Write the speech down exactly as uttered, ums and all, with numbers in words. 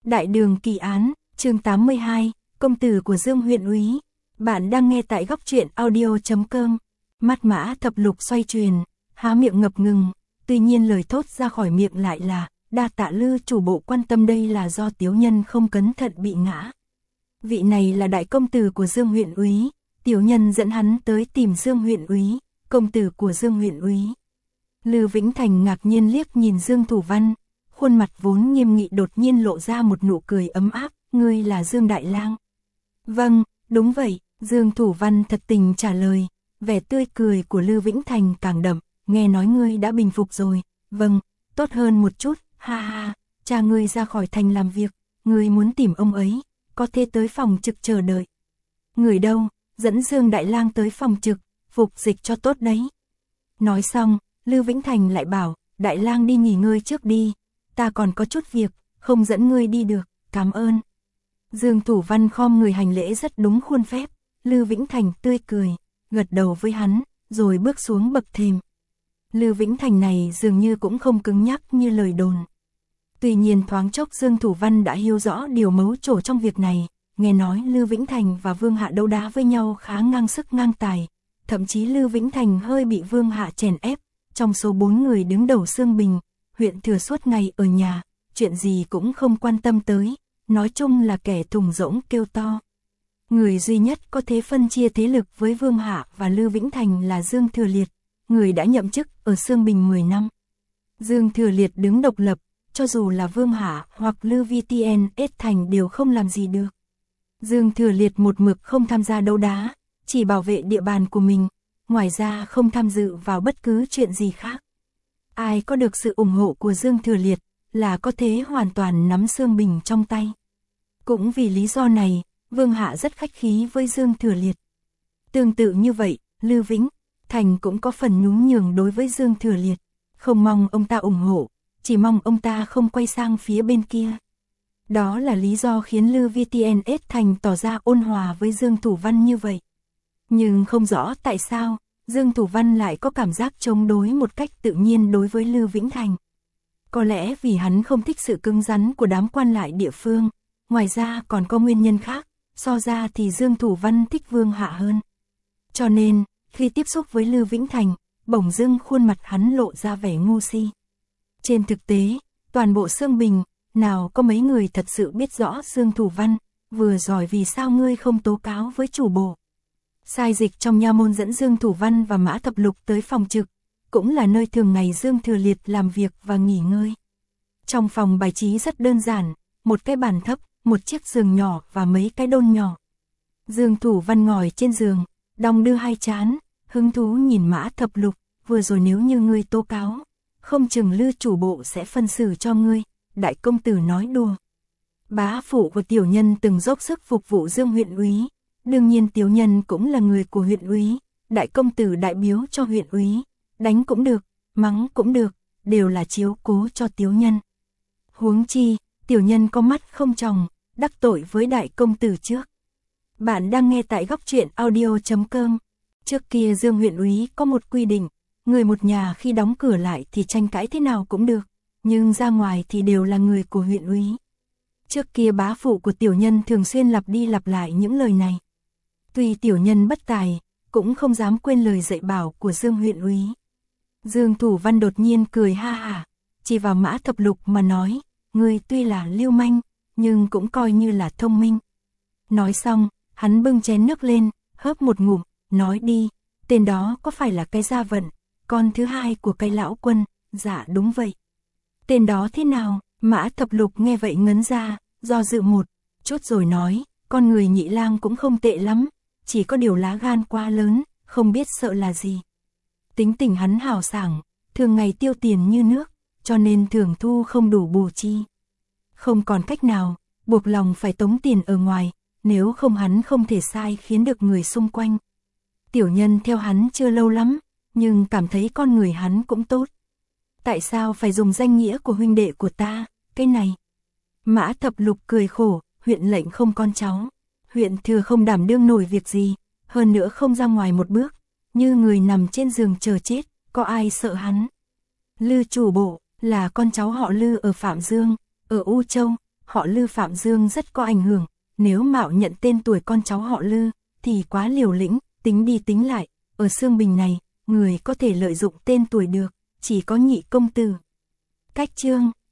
Đại đường kỳ án, chương tám mươi hai, công tử của Dương huyện úy. Bạn đang nghe tại góc truyện audio chấm com. Mắt Mã Thập Lục xoay truyền, há miệng ngập ngừng, tuy nhiên lời thốt ra khỏi miệng lại là, đa tạ Lư chủ bộ quan tâm, đây là do tiểu nhân không cẩn thận bị ngã. Vị này là đại công tử của Dương huyện úy, tiểu nhân dẫn hắn tới tìm Dương huyện úy, công tử của Dương huyện úy. Lư Vĩnh Thành ngạc nhiên liếc nhìn Dương Thủ Văn, khuôn mặt vốn nghiêm nghị đột nhiên lộ ra một nụ cười ấm áp, ngươi là Dương Đại Lang. Vâng, đúng vậy, Dương Thủ Văn thật tình trả lời, vẻ tươi cười của Lư Vĩnh Thành càng đậm, nghe nói ngươi đã bình phục rồi, vâng, tốt hơn một chút, ha ha, cha ngươi ra khỏi thành làm việc, ngươi muốn tìm ông ấy, có thể tới phòng trực chờ đợi. Người đâu, dẫn Dương Đại Lang tới phòng trực, phục dịch cho tốt đấy. Nói xong, Lư Vĩnh Thành lại bảo, Đại Lang đi nghỉ ngơi trước đi, ta còn có chút việc, không dẫn ngươi đi được, cảm ơn. Dương Thủ Văn khom người hành lễ rất đúng khuôn phép, Lư Vĩnh Thành tươi cười, gật đầu với hắn, rồi bước xuống bậc thềm. Lư Vĩnh Thành này dường như cũng không cứng nhắc như lời đồn. Tuy nhiên thoáng chốc Dương Thủ Văn đã hiểu rõ điều mấu chốt trong việc này, nghe nói Lư Vĩnh Thành và Vương Hạ đấu đá với nhau khá ngang sức ngang tài, thậm chí Lư Vĩnh Thành hơi bị Vương Hạ chèn ép, trong số bốn người đứng đầu Sương Bình, huyện thừa suốt ngày ở nhà, chuyện gì cũng không quan tâm tới, nói chung là kẻ thùng rỗng kêu to. Người duy nhất có thể phân chia thế lực với Vương Hạ và Lư Vĩnh Thành là Dương Thừa Liệt, người đã nhậm chức ở Sương Bình mười năm. Dương Thừa Liệt đứng độc lập, cho dù là Vương Hạ hoặc Lư Vi Tien ết Thành đều không làm gì được. Dương Thừa Liệt một mực không tham gia đấu đá, chỉ bảo vệ địa bàn của mình, ngoài ra không tham dự vào bất cứ chuyện gì khác. Ai có được sự ủng hộ của Dương Thừa Liệt là có thể hoàn toàn nắm Sương Bình trong tay. Cũng vì lý do này, Vương Hạ rất khách khí với Dương Thừa Liệt. Tương tự như vậy, Lư Vĩnh Thành cũng có phần nhún nhường đối với Dương Thừa Liệt, không mong ông ta ủng hộ, chỉ mong ông ta không quay sang phía bên kia. Đó là lý do khiến Lư Vi Tien ết Thành tỏ ra ôn hòa với Dương Thủ Văn như vậy. Nhưng không rõ tại sao, Dương Thủ Văn lại có cảm giác chống đối một cách tự nhiên đối với Lư Vĩnh Thành. Có lẽ vì hắn không thích sự cứng rắn của đám quan lại địa phương, ngoài ra còn có nguyên nhân khác, so ra thì Dương Thủ Văn thích Vương Hạ hơn. Cho nên, khi tiếp xúc với Lư Vĩnh Thành, bỗng dưng khuôn mặt hắn lộ ra vẻ ngu si. Trên thực tế, toàn bộ Sương Bình, nào có mấy người thật sự biết rõ Dương Thủ Văn, vừa giỏi vì sao ngươi không tố cáo với chủ bộ. Sai dịch trong nha môn dẫn Dương Thủ Văn và Mã Thập Lục tới phòng trực, cũng là nơi thường ngày Dương Thừa Liệt làm việc và nghỉ ngơi. Trong phòng bài trí rất đơn giản, một cái bàn thấp, một chiếc giường nhỏ và mấy cái đôn nhỏ. Dương Thủ Văn ngồi trên giường, đong đưa hai trán, hứng thú nhìn Mã Thập Lục, vừa rồi nếu như ngươi tố cáo, không chừng Lư chủ bộ sẽ phân xử cho ngươi, đại công tử nói đùa. Bá phụ của tiểu nhân từng dốc sức phục vụ Dương huyện úy, đương nhiên tiểu nhân cũng là người của huyện úy, đại công tử đại biếu cho huyện úy, đánh cũng được, mắng cũng được, đều là chiếu cố cho tiểu nhân. Huống chi, tiểu nhân có mắt không tròng, đắc tội với đại công tử trước. Bạn đang nghe tại góc truyện audio chấm com. Trước kia Dương huyện úy có một quy định, người một nhà khi đóng cửa lại thì tranh cãi thế nào cũng được, nhưng ra ngoài thì đều là người của huyện úy. Trước kia bá phụ của tiểu nhân thường xuyên lặp đi lặp lại những lời này. Tuy tiểu nhân bất tài, cũng không dám quên lời dạy bảo của Dương huyện úy. Dương Thủ Văn đột nhiên cười ha hả, chỉ vào Mã Thập Lục mà nói, ngươi tuy là lưu manh, nhưng cũng coi như là thông minh. Nói xong, hắn bưng chén nước lên, hớp một ngụm, nói đi, tên đó có phải là cái Gia Vận, con thứ hai của cái lão quân? Dạ đúng vậy. Tên đó thế nào? Mã Thập Lục nghe vậy ngấn ra, do dự một chút rồi nói, con người Nhị Lang cũng không tệ lắm, chỉ có điều lá gan quá lớn, không biết sợ là gì. Tính tình hắn hào sảng, thường ngày tiêu tiền như nước, cho nên thường thu không đủ bù chi. Không còn cách nào, buộc lòng phải tống tiền ở ngoài, nếu không hắn không thể sai khiến được người xung quanh. Tiểu nhân theo hắn chưa lâu lắm, nhưng cảm thấy con người hắn cũng tốt. Tại sao phải dùng danh nghĩa của huynh đệ của ta, cái này? Mã Thập Lục cười khổ, huyện lệnh không con cháu, huyện thừa không đảm đương nổi việc gì, hơn nữa không ra ngoài một bước, như người nằm trên giường chờ chết, có ai sợ hắn? Lư chủ bộ là con cháu họ Lư ở Phạm Dương, ở U Châu, họ Lư Phạm Dương rất có ảnh hưởng, nếu mạo nhận tên tuổi con cháu họ Lư, thì quá liều lĩnh, tính đi tính lại, ở Xương Bình này, người có thể lợi dụng tên tuổi được, chỉ có nhị công tử. Cách chương